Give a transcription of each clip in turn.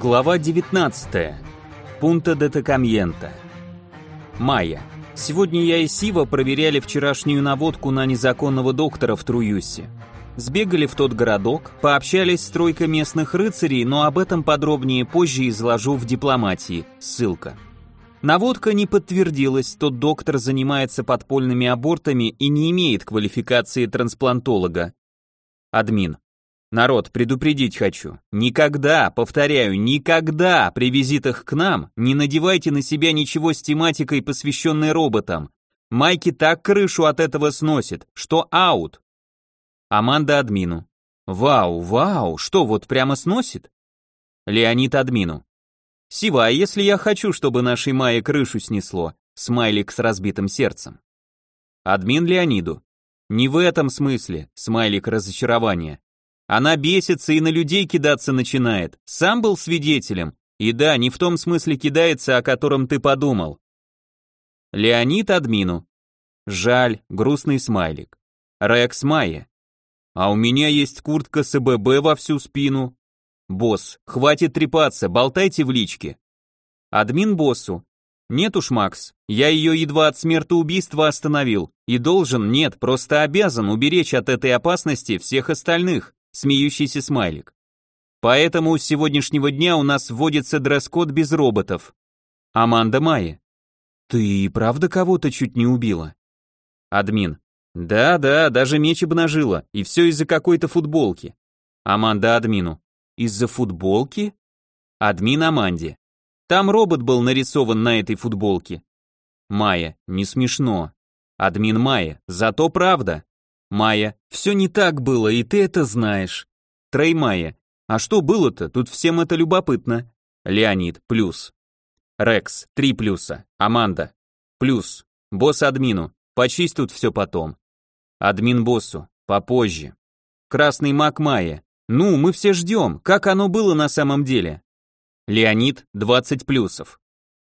Глава 19. Пунта де Токамьенто. Майя. Сегодня я и Сива проверяли вчерашнюю наводку на незаконного доктора в Труюсе. Сбегали в тот городок, пообщались с тройкой местных рыцарей, но об этом подробнее позже изложу в дипломатии. Ссылка. Наводка не подтвердилась, тот доктор занимается подпольными абортами и не имеет квалификации трансплантолога. Админ. Народ, предупредить хочу. Никогда, повторяю, никогда при визитах к нам не надевайте на себя ничего с тематикой, посвященной роботам. Майки так крышу от этого сносит, что аут. Аманда админу. Вау, что, вот прямо сносит? Леонид админу. Сива, а если я хочу, чтобы нашей Майе крышу снесло? Смайлик с разбитым сердцем. Админ Леониду. Не в этом смысле, смайлик разочарования. Она бесится и на людей кидаться начинает. Сам был свидетелем. И да, не в том смысле кидается, о котором ты подумал. Леонид админу. Жаль, грустный смайлик. Рекс Майя. А у меня есть куртка с СББ во всю спину. Босс, хватит трепаться, болтайте в личке. Админ боссу. Нет уж, Макс, я ее едва от смертоубийства остановил. И должен, нет, просто обязан уберечь от этой опасности всех остальных. Смеющийся смайлик. Поэтому с сегодняшнего дня у нас вводится дресс-код без роботов. Аманда Майя. Ты и правда кого-то чуть не убила? Админ. Да, даже меч обнажила, и все из-за какой-то футболки. Аманда админу. Из-за футболки? Админ Аманде. Там робот был нарисован на этой футболке. Майя. Не смешно. Админ Майя. Зато правда. Майя. Все не так было, и ты это знаешь. Трей Майя. А что было-то? Тут всем это любопытно. Леонид. Плюс. Рекс. 3 плюса. Аманда. Плюс. Босс админу. Почисть тут все потом. Админ боссу. Попозже. Красный маг Майя. Ну, мы все ждем. Как оно было на самом деле? Леонид. 20 плюсов.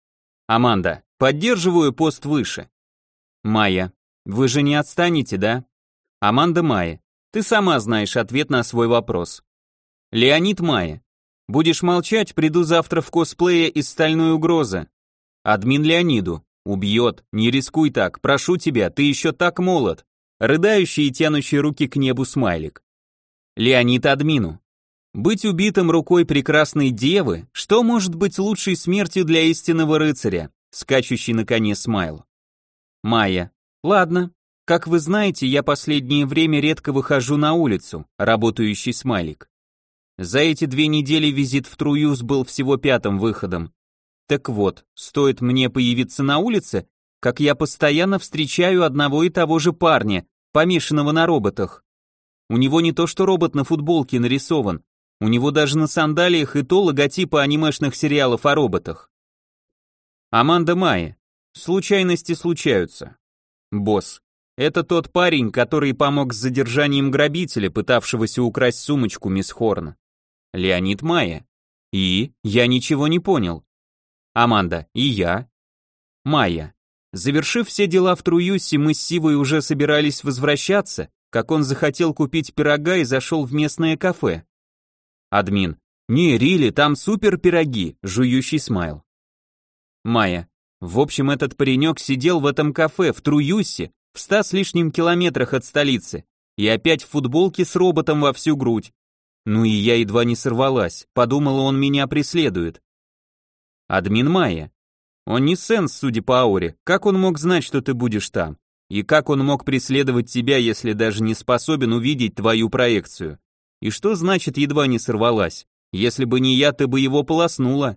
Аманда. Поддерживаю пост выше. Майя. Вы же не отстанете, да? Аманда Майя. Ты сама знаешь ответ на свой вопрос. Леонид Майя. Будешь молчать, приду завтра в косплее из «Стальной угрозы». Админ Леониду. Убьет, не рискуй так, прошу тебя, ты еще так молод. Рыдающий и тянущий руки к небу смайлик. Леонид админу. Быть убитым рукой прекрасной девы, что может быть лучшей смертью для истинного рыцаря, скачущий на коне смайл. Майя. Ладно. Как вы знаете, я последнее время редко выхожу на улицу, работающий смайлик. За эти 2 недели визит в Труюс был всего 5-м выходом. Так вот, стоит мне появиться на улице, как я постоянно встречаю одного и того же парня, помешанного на роботах. У него не то что робот на футболке нарисован, у него даже на сандалиях и то логотипы анимешных сериалов о роботах. Аманда Майя. Случайности случаются. Босс. Это тот парень, который помог с задержанием грабителя, пытавшегося украсть сумочку мисс Хорн. Леонид Майя. И? Я ничего не понял. Аманда. И я. Майя. Завершив все дела в Труюсе, мы с Сивой уже собирались возвращаться, как он захотел купить пирога и зашел в местное кафе. Админ. Не, Рили, там супер пироги, жующий смайл. Майя. В общем, этот паренек сидел в этом кафе в Труюсе, в 100 с лишним километрах от столицы, и опять в футболке с роботом во всю грудь. Ну и я едва не сорвалась, подумала, он меня преследует. Админ Майя. Он не сенс, судя по ауре, как он мог знать, что ты будешь там? И как он мог преследовать тебя, если даже не способен увидеть твою проекцию? И что значит едва не сорвалась? Если бы не я, ты бы его полоснула.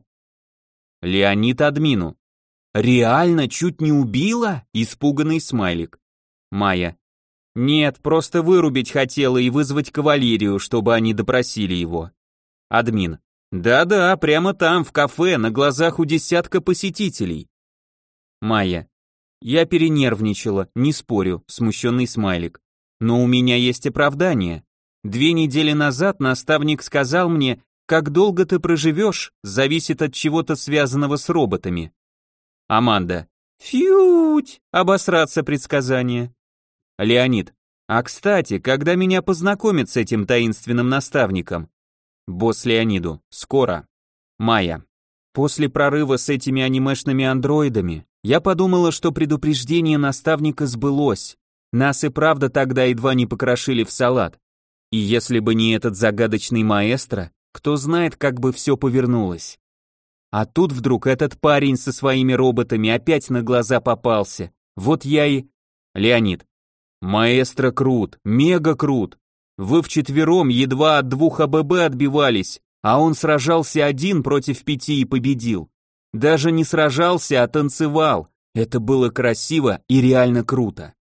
Леонид админу. Реально чуть не убила? Испуганный смайлик. Майя. Нет, просто вырубить хотела и вызвать кавалерию, чтобы они допросили его. Админ. Да-да, прямо там, в кафе, на глазах у десятка посетителей. Майя. Я перенервничала, не спорю, смущенный смайлик. Но у меня есть оправдание. 2 недели назад наставник сказал мне, как долго ты проживешь, зависит от чего-то связанного с роботами. Аманда. Фьють, обосраться предсказание. Леонид. А кстати, когда меня познакомят с этим таинственным наставником? Босс Леониду. Скоро. Майя. После прорыва с этими анимешными андроидами я подумала, что предупреждение наставника сбылось. Нас и правда тогда едва не покрошили в салат. И если бы не этот загадочный маэстро, кто знает, как бы все повернулось. А тут вдруг этот парень со своими роботами опять на глаза попался. Вот я и... Леонид. Маэстро крут, мега крут. Вы вчетвером едва от 2 АББ отбивались, а он сражался 1 против 5 и победил. Даже не сражался, а танцевал. Это было красиво и реально круто.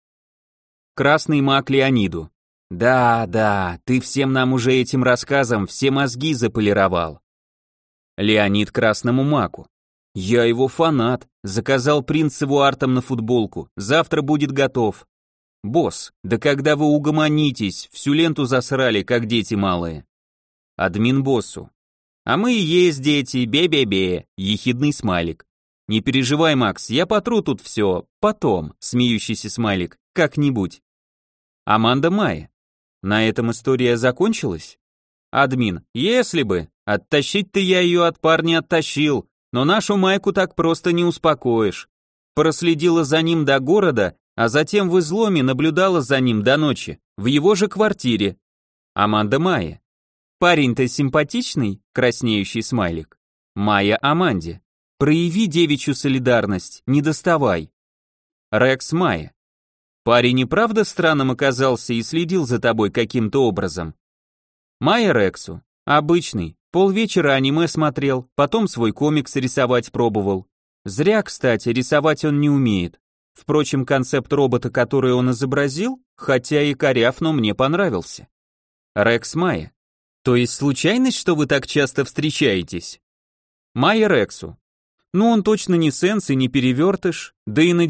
Красный маг Леониду. Да, ты всем нам уже этим рассказом все мозги заполировал. Леонид красному маку. Я его фанат, заказал принцеву артом на футболку, завтра будет готов. Босс, да когда вы угомонитесь, всю ленту засрали, как дети малые. Админ боссу. А мы и есть дети, бе-бе-бе, ехидный смайлик. Не переживай, Макс, я потру тут все, потом, смеющийся смайлик, как-нибудь. Аманда Майя. На этом история закончилась? Админ, если бы, оттащить-то я ее от парня оттащил, но нашу Майку так просто не успокоишь. Проследила за ним до города, а затем в изломе наблюдала за ним до ночи, в его же квартире. Аманда Майя. Парень-то симпатичный, краснеющий смайлик. Майя Аманде. Прояви девичью солидарность, не доставай. Рекс Майя. Парень и правда странным оказался и следил за тобой каким-то образом. Майя Рексу. Обычный. Полвечера аниме смотрел, потом свой комикс рисовать пробовал. Зря, кстати, рисовать он не умеет. Впрочем, концепт робота, который он изобразил, хотя и коряв, но мне понравился. Рекс Майя. То есть случайность, что вы так часто встречаетесь? Майя Рексу. Ну он точно не сенс и не перевертыш, да и на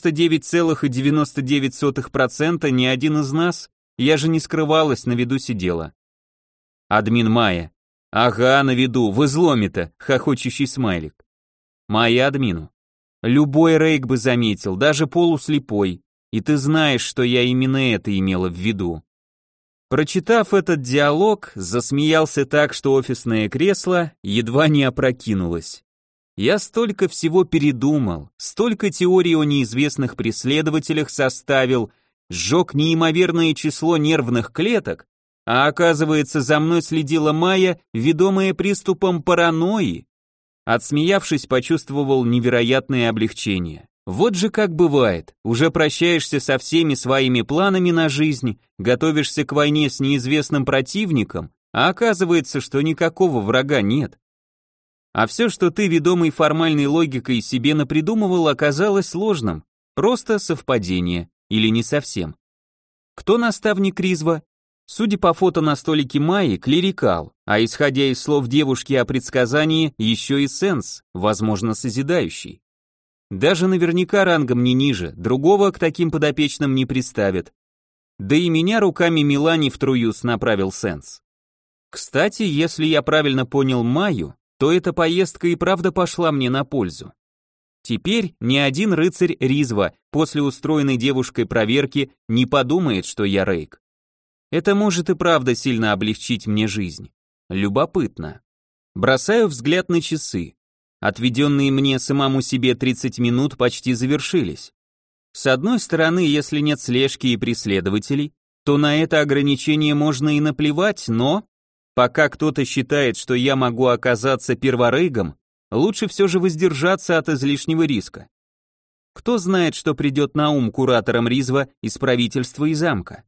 99,99% ни один из нас, я же не скрывалась, на виду сидела. Админ Майя. Ага, на виду, в изломе-то, хохочущий смайлик. Майя админу. Любой рейк бы заметил, даже полуслепой, и ты знаешь, что я именно это имела в виду. Прочитав этот диалог, засмеялся так, что офисное кресло едва не опрокинулось. Я столько всего передумал, столько теорий о неизвестных преследователях составил, сжег неимоверное число нервных клеток, а оказывается, за мной следила Майя, ведомая приступом паранойи. Отсмеявшись, почувствовал невероятное облегчение. Вот же как бывает, уже прощаешься со всеми своими планами на жизнь, готовишься к войне с неизвестным противником, а оказывается, что никакого врага нет. А все, что ты, ведомый формальной логикой, себе напридумывал, оказалось сложным, просто совпадение, или не совсем. Кто наставник Ризва? Судя по фото на столике Майи, клерикал, а исходя из слов девушки о предсказании, еще и сенс, возможно, созидающий. Даже наверняка рангом не ниже, другого к таким подопечным не представят. Да и меня руками Милани в Труюс направил сенс. Кстати, если я правильно понял Майю, то эта поездка и правда пошла мне на пользу. Теперь ни один рыцарь Ризва после устроенной девушкой проверки не подумает, что я рейк. Это может и правда сильно облегчить мне жизнь. Любопытно. Бросаю взгляд на часы. Отведенные мне самому себе 30 минут почти завершились. С одной стороны, если нет слежки и преследователей, то на это ограничение можно и наплевать, но... Пока кто-то считает, что я могу оказаться перворейгом, лучше все же воздержаться от излишнего риска. Кто знает, что придет на ум кураторам Ризва из правительства и замка.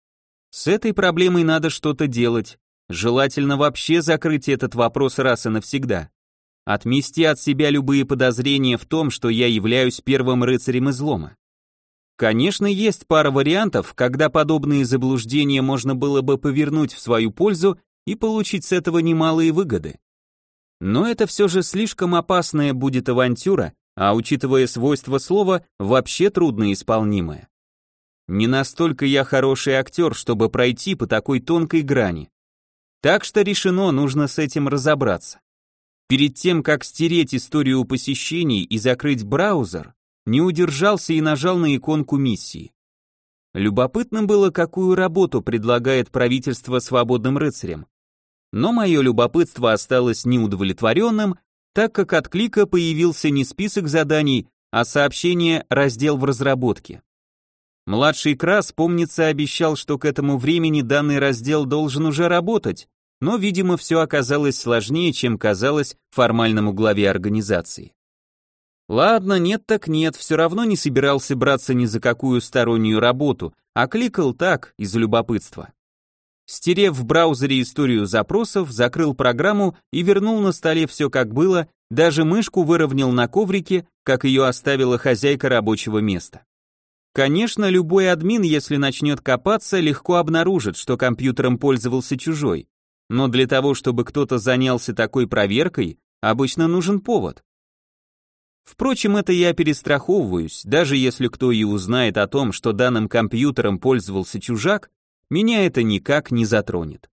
С этой проблемой надо что-то делать, желательно вообще закрыть этот вопрос раз и навсегда. Отмести от себя любые подозрения в том, что я являюсь первым рыцарем излома. Конечно, есть пара вариантов, когда подобные заблуждения можно было бы повернуть в свою пользу и получить с этого немалые выгоды. Но это все же слишком опасная будет авантюра, а учитывая свойства слова, вообще трудноисполнимая. Не настолько я хороший актер, чтобы пройти по такой тонкой грани. Так что решено, нужно с этим разобраться. Перед тем, как стереть историю посещений и закрыть браузер, не удержался и нажал на иконку миссии. Любопытно было, какую работу предлагает правительство свободным рыцарям. Но мое любопытство осталось неудовлетворенным, так как от клика появился не список заданий, а сообщение «Раздел в разработке». Младший Крас, помнится, обещал, что к этому времени данный раздел должен уже работать, но, видимо, все оказалось сложнее, чем казалось формальному главе организации. Ладно, нет так нет, все равно не собирался браться ни за какую стороннюю работу, а кликал так, из любопытства. Стерев в браузере историю запросов, закрыл программу и вернул на столе все как было, даже мышку выровнял на коврике, как ее оставила хозяйка рабочего места. Конечно, любой админ, если начнет копаться, легко обнаружит, что компьютером пользовался чужой, но для того, чтобы кто-то занялся такой проверкой, обычно нужен повод. Впрочем, это я перестраховываюсь, даже если кто и узнает о том, что данным компьютером пользовался чужак, меня это никак не затронет.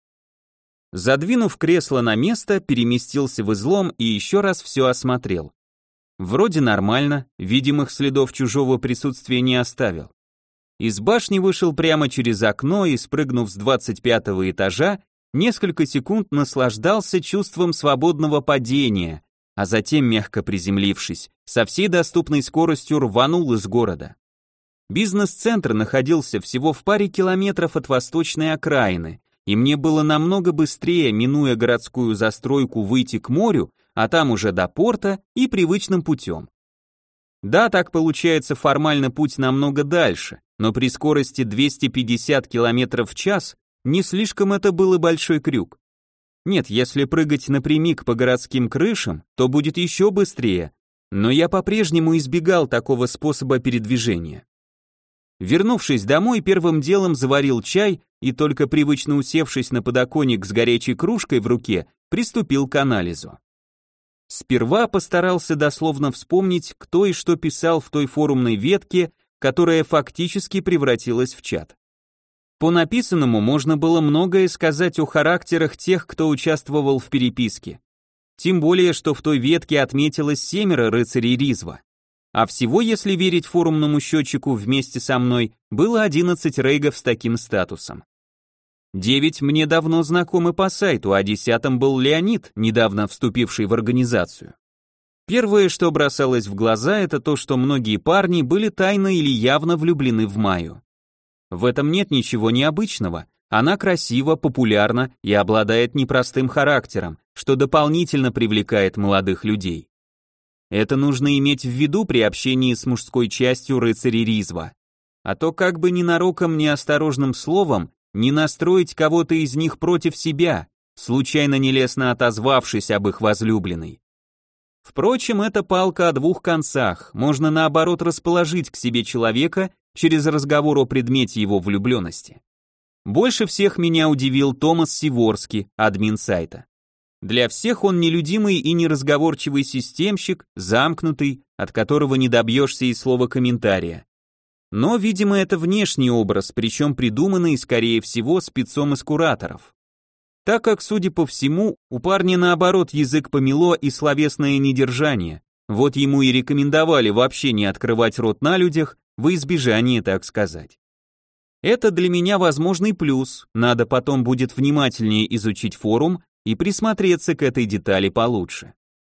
Задвинув кресло на место, переместился в излом и еще раз все осмотрел. Вроде нормально, видимых следов чужого присутствия не оставил. Из башни вышел прямо через окно и, спрыгнув с 25-го этажа, несколько секунд наслаждался чувством свободного падения, а затем, мягко приземлившись, со всей доступной скоростью рванул из города. Бизнес-центр находился всего в паре километров от восточной окраины, и мне было намного быстрее, минуя городскую застройку, выйти к морю, а там уже до порта и привычным путем. Да, так получается формально путь намного дальше, но при скорости 250 км в час не слишком это был и большой крюк. Нет, если прыгать напрямик по городским крышам, то будет еще быстрее, но я по-прежнему избегал такого способа передвижения. Вернувшись домой, первым делом заварил чай и, только привычно усевшись на подоконник с горячей кружкой в руке, приступил к анализу. Сперва постарался дословно вспомнить, кто и что писал в той форумной ветке, которая фактически превратилась в чат. По написанному можно было многое сказать о характерах тех, кто участвовал в переписке. Тем более, что в той ветке отметилось 7 рыцарей Ризва. А всего, если верить форумному счетчику, вместе со мной было 11 рейгов с таким статусом. 9 мне давно знакомы по сайту, а 10-м был Леонид, недавно вступивший в организацию. Первое, что бросалось в глаза, это то, что многие парни были тайно или явно влюблены в Майю. В этом нет ничего необычного, она красива, популярна и обладает непростым характером, что дополнительно привлекает молодых людей. Это нужно иметь в виду при общении с мужской частью рыцарей Ризва. А то как бы ненароком неосторожным словом не настроить кого-то из них против себя, случайно нелестно отозвавшись об их возлюбленной. Впрочем, это палка о двух концах, можно наоборот расположить к себе человека через разговор о предмете его влюбленности. Больше всех меня удивил Томас Сиворский, админ сайта. Для всех он нелюдимый и неразговорчивый системщик, замкнутый, от которого не добьешься и слова комментария. Но, видимо, это внешний образ, причем придуманный, скорее всего, спецом из кураторов. Так как, судя по всему, у парня наоборот язык помело и словесное недержание, вот ему и рекомендовали вообще не открывать рот на людях, во избежание, так сказать. Это для меня возможный плюс, надо потом будет внимательнее изучить форум и присмотреться к этой детали получше.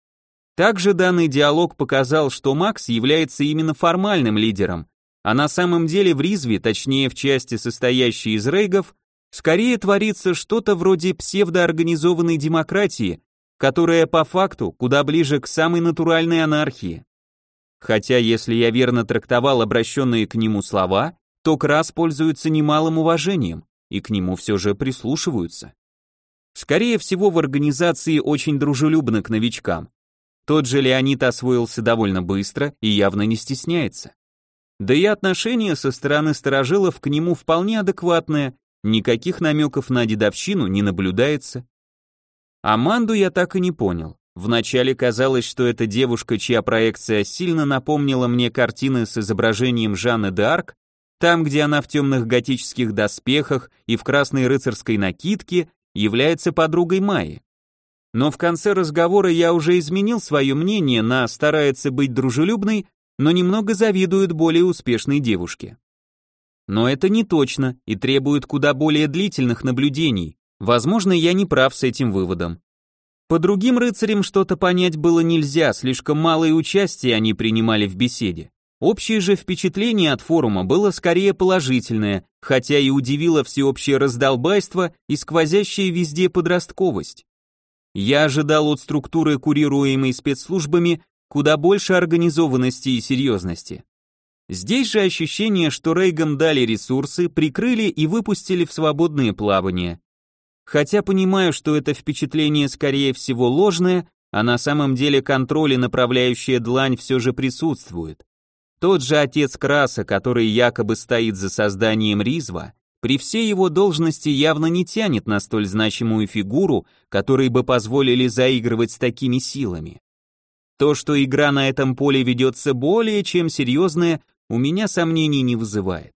Также данный диалог показал, что Макс является именно формальным лидером, а на самом деле в Ризве, точнее в части, состоящей из рейгов, скорее творится что-то вроде псевдоорганизованной демократии, которая по факту куда ближе к самой натуральной анархии. Хотя, если я верно трактовал обращенные к нему слова, то Крас пользуется немалым уважением, и к нему все же прислушиваются. Скорее всего, в организации очень дружелюбны к новичкам. Тот же Леонид освоился довольно быстро и явно не стесняется. Да и отношение со стороны старожилов к нему вполне адекватное, никаких намеков на дедовщину не наблюдается. Аманду я так и не понял. Вначале казалось, что это девушка, чья проекция сильно напомнила мне картины с изображением Жанны д'Арк, там, где она в темных готических доспехах и в красной рыцарской накидке является подругой Майи. Но в конце разговора я уже изменил свое мнение на старается быть дружелюбной, но немного завидует более успешной девушке. Но это не точно и требует куда более длительных наблюдений, Возможно, я не прав с этим выводом. По другим рыцарям что-то понять было нельзя, слишком малое участие они принимали в беседе. Общее же впечатление от форума было скорее положительное, хотя и удивило всеобщее раздолбайство и сквозящая везде подростковость. Я ожидал от структуры, курируемой спецслужбами, куда больше организованности и серьезности. Здесь же ощущение, что Рейгам дали ресурсы, прикрыли и выпустили в свободное плавание. Хотя понимаю, что это впечатление скорее всего ложное, а на самом деле контроль и направляющая длань все же присутствует. Тот же отец Краса, который якобы стоит за созданием Ризва, при всей его должности явно не тянет на столь значимую фигуру, которой бы позволили заигрывать с такими силами. То, что игра на этом поле ведется более чем серьезная, у меня сомнений не вызывает.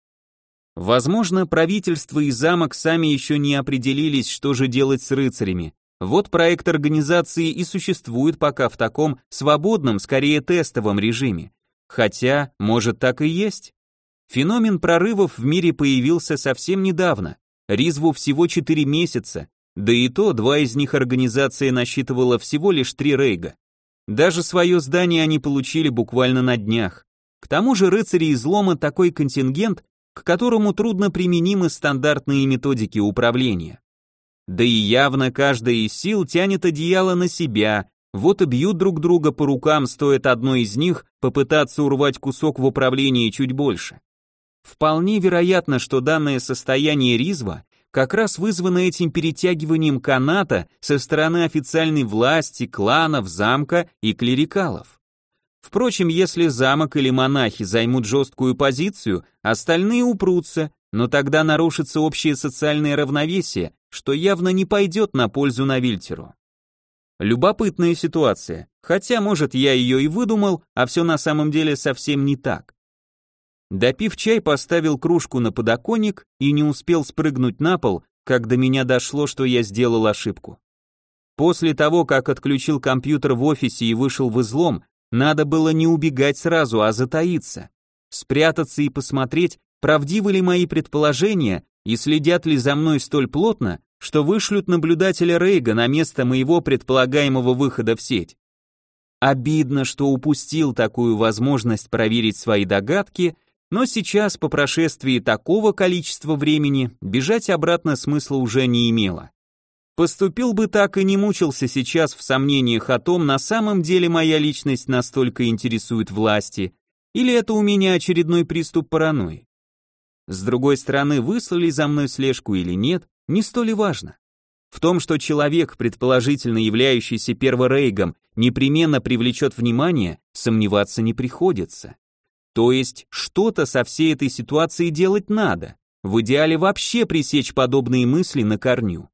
Возможно, правительство и замок сами еще не определились, что же делать с рыцарями. Вот проект организации и существует пока в таком свободном, скорее тестовом режиме. Хотя, может, так и есть. Феномен прорывов в мире появился совсем недавно. Ризву всего 4 месяца, да и то 2 из них организация насчитывала всего лишь 3 рейга. Даже свое здание они получили буквально на днях. К тому же рыцари излома такой контингент, к которому трудно применимы стандартные методики управления. Да и явно каждая из сил тянет одеяло на себя, вот и бьют друг друга по рукам, стоит одной из них попытаться урвать кусок в управлении чуть больше. Вполне вероятно, что данное состояние Ризва как раз вызвано этим перетягиванием каната со стороны официальной власти, кланов, замка и клерикалов. Впрочем, если замок или монахи займут жесткую позицию, остальные упрутся, но тогда нарушится общее социальное равновесие, что явно не пойдет на пользу Навильтеру. Любопытная ситуация, хотя, может, я ее и выдумал, а все на самом деле совсем не так. Допив чай, поставил кружку на подоконник и не успел спрыгнуть на пол, как до меня дошло, что я сделал ошибку. После того, как отключил компьютер в офисе и вышел в излом, надо было не убегать сразу, а затаиться, спрятаться и посмотреть, правдивы ли мои предположения и следят ли за мной столь плотно, что вышлют наблюдателя Рейга на место моего предполагаемого выхода в сеть. Обидно, что упустил такую возможность проверить свои догадки, но сейчас, по прошествии такого количества времени, бежать обратно смысла уже не имело. Поступил бы так и не мучился сейчас в сомнениях о том, на самом деле моя личность настолько интересует власти, или это у меня очередной приступ паранойи. С другой стороны, выслали за мной слежку или нет, не столь и важно. В том, что человек, предположительно являющийся перворейгом, непременно привлечет внимание, сомневаться не приходится. То есть, что-то со всей этой ситуацией делать надо, в идеале вообще пресечь подобные мысли на корню.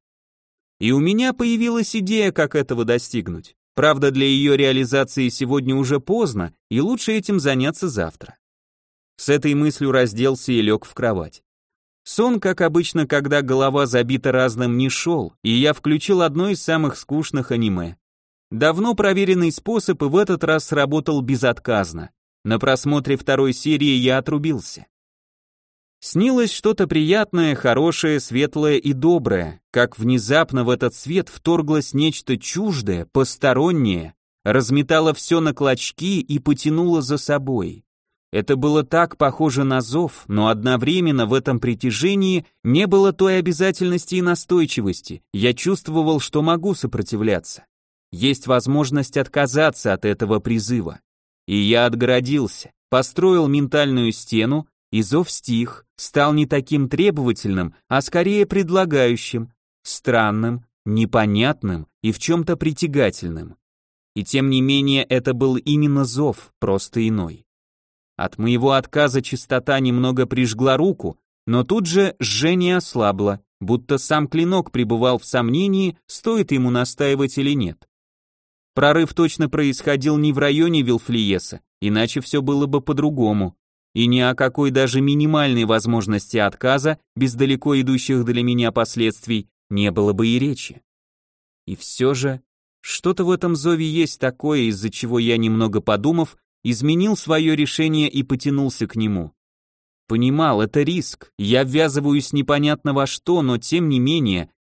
И у меня появилась идея, как этого достигнуть. Правда, для ее реализации сегодня уже поздно, и лучше этим заняться завтра. С этой мыслью разделся и лег в кровать. Сон, как обычно, когда голова забита разным, не шел, и я включил одно из самых скучных аниме. Давно проверенный способ и в этот раз сработал безотказно. На просмотре 2-й серии я отрубился. Снилось что-то приятное, хорошее, светлое и доброе, как внезапно в этот свет вторглось нечто чуждое, постороннее, разметало все на клочки и потянуло за собой. Это было так похоже на зов, но одновременно в этом притяжении не было той обязательности и настойчивости, я чувствовал, что могу сопротивляться. Есть возможность отказаться от этого призыва. И я отгородился, построил ментальную стену, и зов стих, стал не таким требовательным, а скорее предлагающим, странным, непонятным и в чем-то притягательным. И тем не менее это был именно зов, просто иной. От моего отказа чистота немного прижгла руку, но тут же жжение ослабло, будто сам клинок пребывал в сомнении, стоит ему настаивать или нет. Прорыв точно происходил не в районе Вилфлиеса, иначе все было бы по-другому. И ни о какой даже минимальной возможности отказа, без далеко идущих для меня последствий, не было бы и речи. И все же, что-то в этом зове есть такое, из-за чего я, немного подумав, изменил свое решение и потянулся к нему. Понимал, это риск, я ввязываюсь непонятно во что, но тем не менее,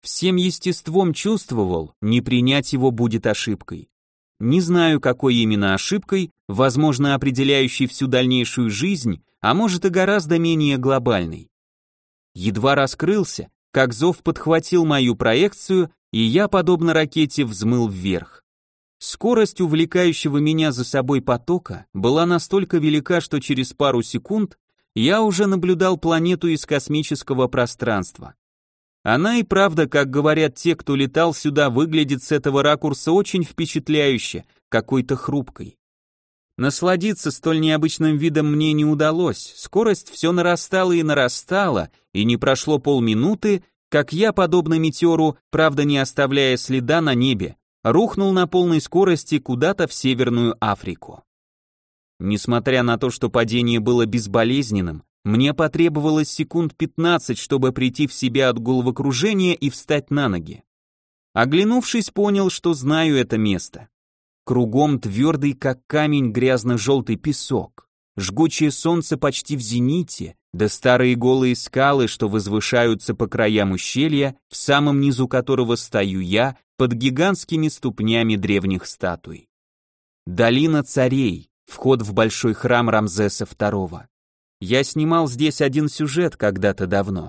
Всем естеством чувствовал, не принять его будет ошибкой. Не знаю, какой именно ошибкой, возможно, определяющей всю дальнейшую жизнь, а может и гораздо менее глобальной. Едва раскрылся, как зов подхватил мою проекцию, и я, подобно ракете, взмыл вверх. Скорость увлекающего меня за собой потока была настолько велика, что через пару секунд я уже наблюдал планету из космического пространства. Она и правда, как говорят те, кто летал сюда, выглядит с этого ракурса очень впечатляюще, какой-то хрупкой. Насладиться столь необычным видом мне не удалось, скорость все нарастала и нарастала, и не прошло полминуты, как я, подобно метеору, правда не оставляя следа на небе, рухнул на полной скорости куда-то в Северную Африку. Несмотря на то, что падение было безболезненным, мне потребовалось секунд 15, чтобы прийти в себя от головокружения и встать на ноги. Оглянувшись, понял, что знаю это место. Кругом твердый, как камень, грязно-желтый песок, жгучее солнце почти в зените, да старые голые скалы, что возвышаются по краям ущелья, в самом низу которого стою я, под гигантскими ступнями древних статуй. Долина царей, вход в большой храм Рамзеса II. Я снимал здесь один сюжет когда-то давно.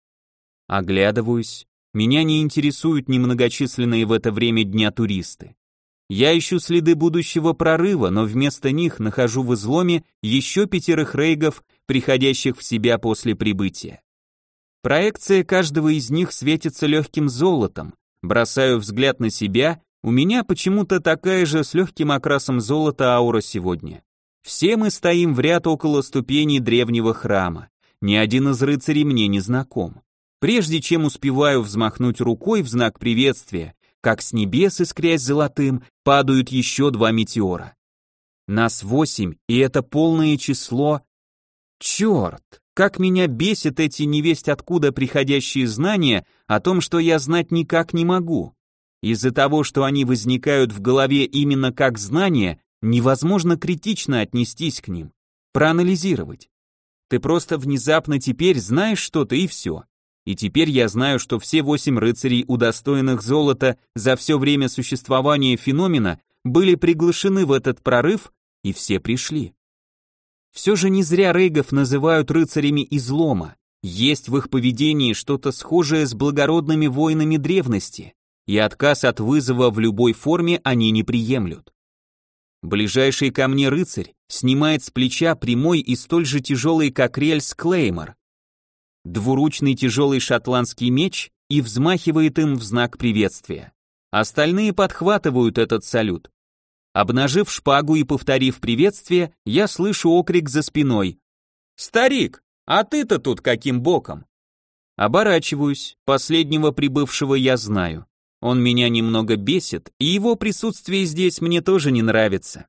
Оглядываюсь, меня не интересуют немногочисленные в это время дня туристы. Я ищу следы будущего прорыва, но вместо них нахожу в изломе еще 5 рейгов, приходящих в себя после прибытия. Проекция каждого из них светится легким золотом. Бросаю взгляд на себя, у меня почему-то такая же с легким окрасом золота аура сегодня. Все мы стоим в ряд около ступеней древнего храма. Ни один из рыцарей мне не знаком. Прежде чем успеваю взмахнуть рукой в знак приветствия, как с небес, искрясь золотым, падают еще 2 метеора. Нас 8, и это полное число. Черт, как меня бесит эти невесть откуда приходящие знания о том, что я знать никак не могу. Из-за того, что они возникают в голове именно как знания, невозможно критично отнестись к ним, проанализировать. Ты просто внезапно теперь знаешь что-то и все. И теперь я знаю, что все 8 рыцарей, удостоенных золота за все время существования феномена, были приглашены в этот прорыв, и все пришли. Все же не зря рейгов называют рыцарями излома. Есть в их поведении что-то схожее с благородными воинами древности, и отказ от вызова в любой форме они не приемлют. Ближайший ко мне рыцарь снимает с плеча прямой и столь же тяжелый, как рельс, клеймор, двуручный тяжелый шотландский меч и взмахивает им в знак приветствия. Остальные подхватывают этот салют. Обнажив шпагу и повторив приветствие, я слышу окрик за спиной. «Старик, а ты-то тут каким боком?» Оборачиваюсь, последнего прибывшего я знаю. Он меня немного бесит, и его присутствие здесь мне тоже не нравится.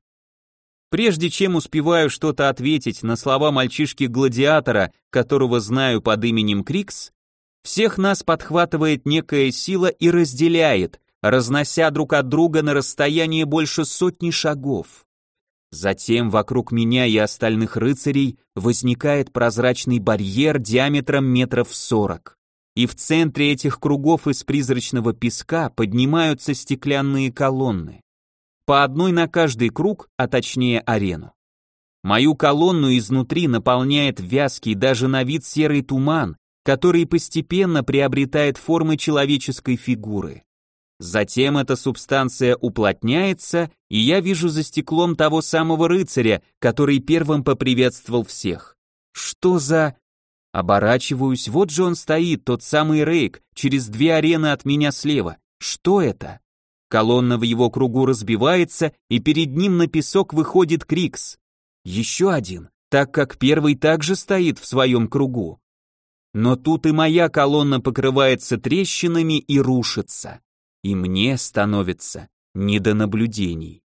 Прежде чем успеваю что-то ответить на слова мальчишки-гладиатора, которого знаю под именем Крикс, всех нас подхватывает некая сила и разделяет, разнося друг от друга на расстояние больше 100 шагов. Затем вокруг меня и остальных рыцарей возникает прозрачный барьер диаметром метров 40. И в центре этих кругов из призрачного песка поднимаются стеклянные колонны. По одной на каждый круг, а точнее арену. Мою колонну изнутри наполняет вязкий даже на вид серый туман, который постепенно приобретает формы человеческой фигуры. Затем эта субстанция уплотняется, и я вижу за стеклом того самого рыцаря, который первым поприветствовал всех. Что за... Оборачиваюсь, вот же он стоит, тот самый рейк, через 2 арены от меня слева. Что это? Колонна в его кругу разбивается, и перед ним на песок выходит Крикс. Еще один, так как первый также стоит в своем кругу. Но тут и моя колонна покрывается трещинами и рушится. И мне становится не до наблюдений.